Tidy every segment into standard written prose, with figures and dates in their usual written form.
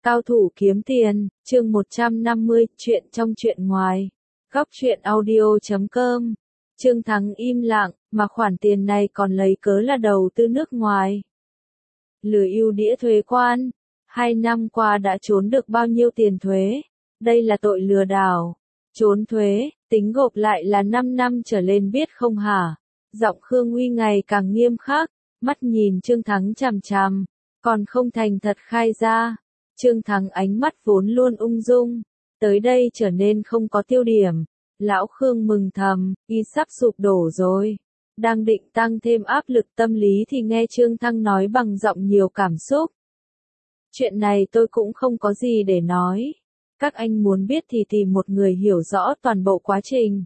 Cao thủ kiếm tiền, chương 150, chuyện trong chuyện ngoài. Góc truyện audio.com. Trương Thắng im lặng, mà khoản tiền này còn lấy cớ là đầu tư nước ngoài. Lừa ưu đãi thuế quan. 2 năm qua đã trốn được bao nhiêu tiền thuế? Đây là tội lừa đảo. Trốn thuế, tính gộp lại là 5 năm trở lên biết không hả? Giọng Khương Uy ngày càng nghiêm khắc, mắt nhìn Trương Thắng chằm chằm, còn không thành thật khai ra. Trương Thắng ánh mắt vốn luôn ung dung, tới đây trở nên không có tiêu điểm. Lão Khương mừng thầm, y sắp sụp đổ rồi. Đang định tăng thêm áp lực tâm lý thì nghe Trương Thắng nói bằng giọng nhiều cảm xúc. Chuyện này tôi cũng không có gì để nói. Các anh muốn biết thì tìm một người hiểu rõ toàn bộ quá trình.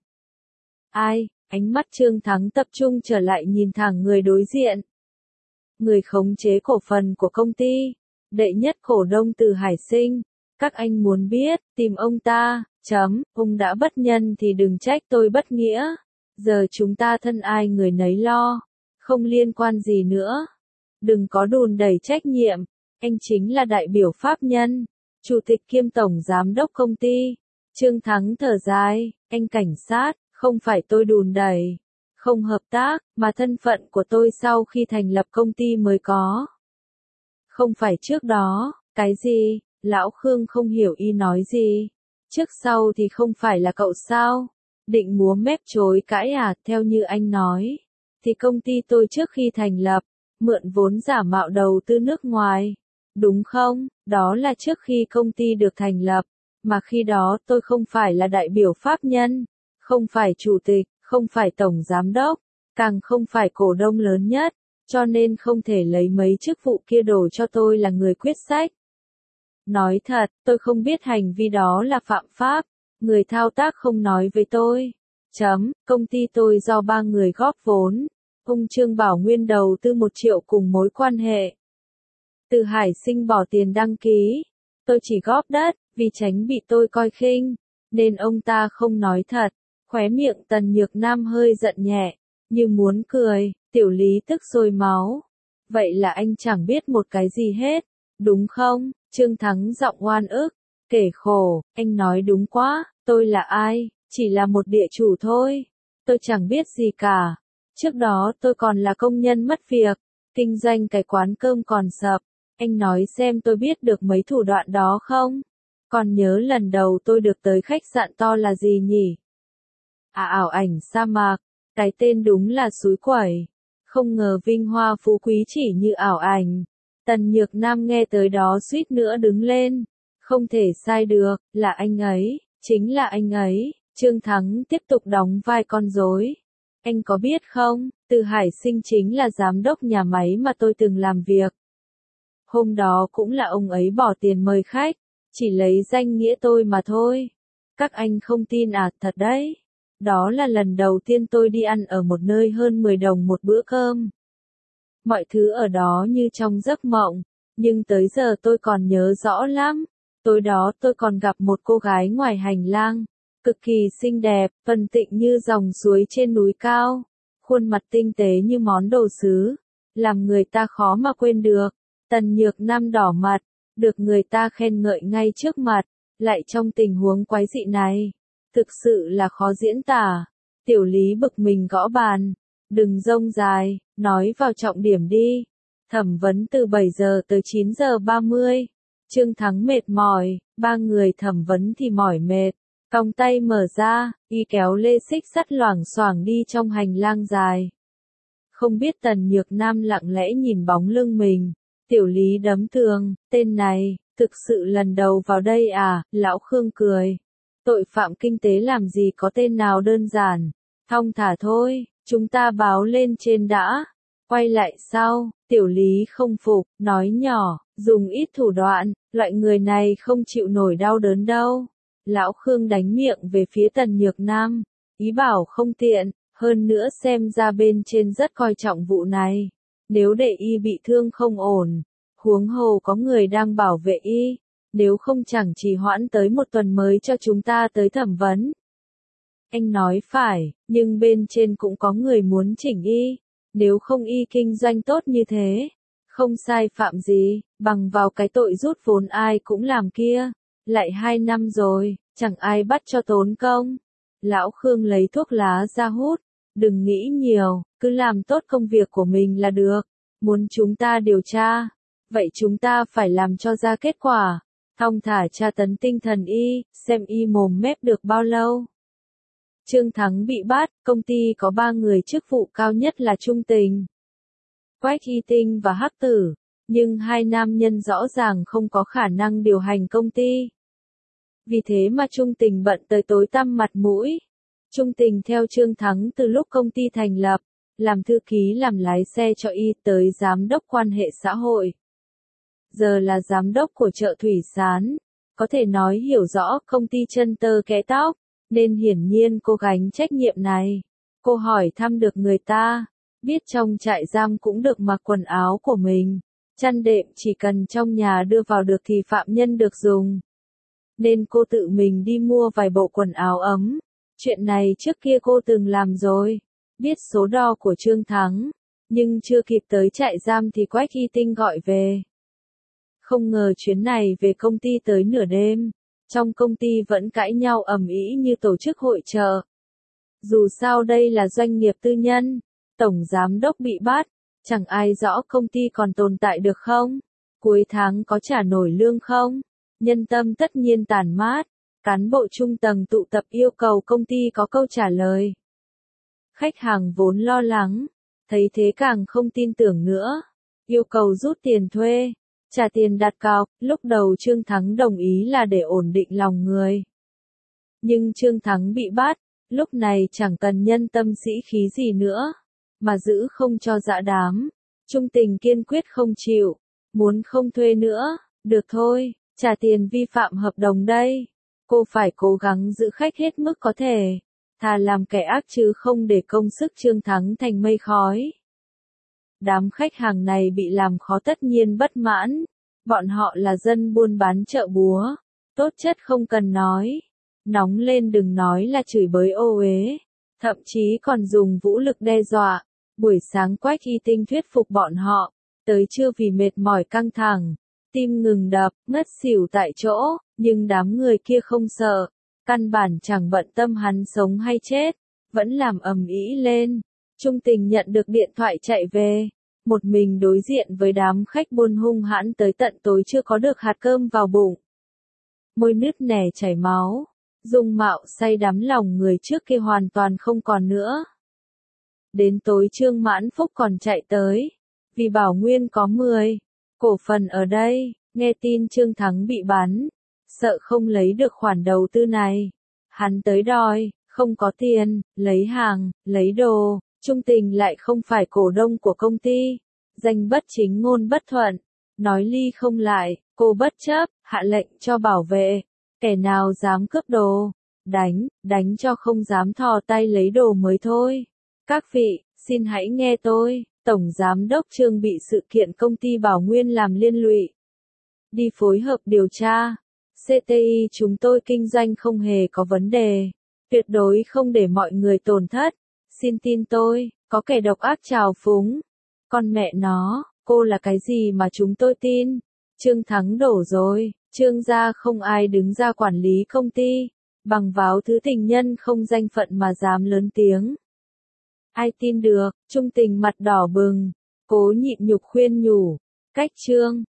Ai? Ánh mắt Trương Thắng tập trung trở lại nhìn thẳng người đối diện. Người khống chế cổ phần của công ty. Đệ nhất cổ đông Từ Hải Sinh. Các anh muốn biết, tìm ông ta, ông đã bất nhân thì đừng trách tôi bất nghĩa. Giờ chúng ta thân ai người nấy lo, không liên quan gì nữa. Đừng có đùn đẩy trách nhiệm, anh chính là đại biểu pháp nhân, chủ tịch kiêm tổng giám đốc công ty. Trương Thắng thở dài, anh cảnh sát, không phải tôi đùn đẩy, không hợp tác, mà thân phận của tôi sau khi thành lập công ty mới có. Không phải trước đó, cái gì? Lão Khương không hiểu y nói gì. Trước sau thì không phải là cậu sao? Định múa mép chối cãi à? Theo như anh nói, thì công ty tôi trước khi thành lập, mượn vốn giả mạo đầu tư nước ngoài. Đúng không? Đó là trước khi công ty được thành lập, mà khi đó tôi không phải là đại biểu pháp nhân, không phải chủ tịch, không phải tổng giám đốc, càng không phải cổ đông lớn nhất, cho nên không thể lấy mấy chức vụ kia đổ cho tôi là người quyết sách. Nói thật, tôi không biết hành vi đó là phạm pháp, người thao tác không nói với tôi. Công ty tôi do 3 người góp vốn, ông Trương Bảo Nguyên đầu tư 1 triệu cùng mối quan hệ. Từ Hải Sinh bỏ tiền đăng ký, tôi chỉ góp đất, vì tránh bị tôi coi khinh, nên ông ta không nói thật. Khóe miệng Tần Nhược Nam hơi giận nhẹ, như muốn cười. Tiểu Lý tức sôi máu. Vậy là anh chẳng biết một cái gì hết, đúng không? Trương Thắng giọng oan ức, kể khổ, anh nói đúng quá, tôi là ai? Chỉ là một địa chủ thôi. Tôi chẳng biết gì cả. Trước đó tôi còn là công nhân mất việc, kinh doanh cái quán cơm còn sập. Anh nói xem tôi biết được mấy thủ đoạn đó không? Còn nhớ lần đầu tôi được tới khách sạn to là gì nhỉ? Ảo ảnh sa mạc, cái tên đúng là suối quẩy. Không ngờ vinh hoa phú quý chỉ như ảo ảnh. Tần Nhược Nam nghe tới đó suýt nữa đứng lên. Không thể sai được, là anh ấy, chính là anh ấy. Trương Thắng tiếp tục đóng vai con rối. Anh có biết không, Từ Hải Sinh chính là giám đốc nhà máy mà tôi từng làm việc. Hôm đó cũng là ông ấy bỏ tiền mời khách, chỉ lấy danh nghĩa tôi mà thôi. Các anh không tin à? Thật đấy. Đó là lần đầu tiên tôi đi ăn ở một nơi hơn 10 đồng một bữa cơm. Mọi thứ ở đó như trong giấc mộng, nhưng tới giờ tôi còn nhớ rõ lắm. Tối đó tôi còn gặp một cô gái ngoài hành lang, cực kỳ xinh đẹp, thuần tịnh như dòng suối trên núi cao, khuôn mặt tinh tế như món đồ sứ, làm người ta khó mà quên được. Tần Nhược Nam đỏ mặt, được người ta khen ngợi ngay trước mặt, lại trong tình huống quái dị này. Thực sự là khó diễn tả. Tiểu Lý bực mình gõ bàn. Đừng rông dài, nói vào trọng điểm đi. Thẩm vấn từ 7 giờ tới 9 giờ 30. Trương Thắng mệt mỏi, 3 người thẩm vấn thì mỏi mệt. Còng tay mở ra, y kéo lê xích sắt loảng xoảng đi trong hành lang dài. Không biết Tần Nhược Nam lặng lẽ nhìn bóng lưng mình. Tiểu Lý đấm tường, tên này, thực sự lần đầu vào đây à? Lão Khương cười. Tội phạm kinh tế làm gì có tên nào đơn giản, thong thả thôi, chúng ta báo lên trên đã, quay lại sau. Tiểu Lý không phục, nói nhỏ, dùng ít thủ đoạn, loại người này không chịu nổi đau đớn đâu. Lão Khương đánh miệng về phía Tần Nhược Nam, ý bảo không tiện, hơn nữa xem ra bên trên rất coi trọng vụ này, nếu để y bị thương không ổn, huống hồ có người đang bảo vệ y. Nếu không chẳng trì hoãn tới 1 tuần mới cho chúng ta tới thẩm vấn. Anh nói phải, nhưng bên trên cũng có người muốn chỉnh y. Nếu không y kinh doanh tốt như thế, Không sai phạm gì, bằng vào cái tội rút vốn ai cũng làm kia. Lại 2 năm rồi, chẳng ai bắt cho tốn công. Lão Khương lấy thuốc lá ra hút. Đừng nghĩ nhiều, cứ làm tốt công việc của mình là được. Muốn chúng ta điều tra, vậy chúng ta phải làm cho ra kết quả. Thong thả tra tấn tinh thần y, xem y mồm mép được bao lâu. Trương Thắng bị bắt, công ty có 3 người chức vụ cao nhất là Trung Tình, Quách Y Tinh và Hắc Tử, nhưng 2 nam nhân rõ ràng không có khả năng điều hành công ty. Vì thế mà Trung Tình bận tới tối tăm mặt mũi. Trung Tình theo Trương Thắng từ lúc công ty thành lập, làm thư ký làm lái xe cho y tới giám đốc quan hệ xã hội. Giờ là giám đốc của chợ thủy sản, có thể nói hiểu rõ công ty chân tơ kẽ tóc, nên hiển nhiên cô gánh trách nhiệm này. Cô hỏi thăm được người ta, biết trong trại giam cũng được mặc quần áo của mình, chăn đệm chỉ cần trong nhà đưa vào được thì phạm nhân được dùng. Nên cô tự mình đi mua vài bộ quần áo ấm. Chuyện này trước kia cô từng làm rồi, biết số đo của Trương Thắng, nhưng chưa kịp tới trại giam thì Quách Y Tinh gọi về. Không ngờ chuyến này về công ty tới nửa đêm, trong công ty vẫn cãi nhau ầm ĩ như tổ chức hội chợ. Dù sao đây là doanh nghiệp tư nhân, tổng giám đốc bị bắt, chẳng ai rõ công ty còn tồn tại được không? Cuối tháng có trả nổi lương không? Nhân tâm tất nhiên tản mát. Cán bộ trung tầng tụ tập yêu cầu công ty có câu trả lời. Khách hàng vốn lo lắng, thấy thế càng không tin tưởng nữa, yêu cầu rút tiền thuê, trả tiền đặt cọc. Lúc đầu Trương Thắng đồng ý là để ổn định lòng người. Nhưng Trương Thắng bị bắt, lúc này chẳng cần nhân tâm sĩ khí gì nữa, mà giữ không cho dã đám. Trung Tình kiên quyết không chịu, muốn không thuê nữa, được thôi, trả tiền vi phạm hợp đồng đây. Cô phải cố gắng giữ khách hết mức có thể, thà làm kẻ ác chứ không để công sức Trương Thắng thành mây khói. Đám khách hàng này bị làm khó tất nhiên bất mãn, bọn họ là dân buôn bán chợ búa, tốt chất không cần nói, nóng lên đừng nói là chửi bới ô uế, thậm chí còn dùng vũ lực đe dọa. Buổi sáng Quách Y Tinh thuyết phục bọn họ, tới trưa vì mệt mỏi căng thẳng, tim ngừng đập, ngất xỉu tại chỗ, nhưng đám người kia không sợ, căn bản chẳng bận tâm hắn sống hay chết, vẫn làm ầm ĩ lên. Trung Tình nhận được điện thoại chạy về, một mình đối diện với đám khách buôn hung hãn tới tận tối chưa có được hạt cơm vào bụng. Môi nứt nẻ chảy máu, dung mạo say đắm lòng người trước kia hoàn toàn không còn nữa. Đến tối Trương Mãn Phúc còn chạy tới, vì Bảo Nguyên có 10 cổ phần ở đây, nghe tin Trương Thắng bị bắn, sợ không lấy được khoản đầu tư này. Hắn tới đòi, không có tiền, lấy hàng, lấy đồ. Trung Tình lại không phải cổ đông của công ty, danh bất chính ngôn bất thuận, nói ly không lại, cô bất chấp, hạ lệnh cho bảo vệ, kẻ nào dám cướp đồ, đánh cho không dám thò tay lấy đồ mới thôi. Các vị, xin hãy nghe tôi, Tổng Giám đốc Trương bị sự kiện công ty Bảo Nguyên làm liên lụy. Đi phối hợp điều tra, CTI chúng tôi kinh doanh không hề có vấn đề, tuyệt đối không để mọi người tổn thất. Xin tin tôi, có kẻ độc ác trào phúng. Con mẹ nó, cô là cái gì mà chúng tôi tin? Trương Thắng đổ rồi, Trương gia không ai đứng ra quản lý công ty, bằng váo thứ tình nhân không danh phận mà dám lớn tiếng. Ai tin được? Trung Tình mặt đỏ bừng, cố nhịn nhục khuyên nhủ, cách Trương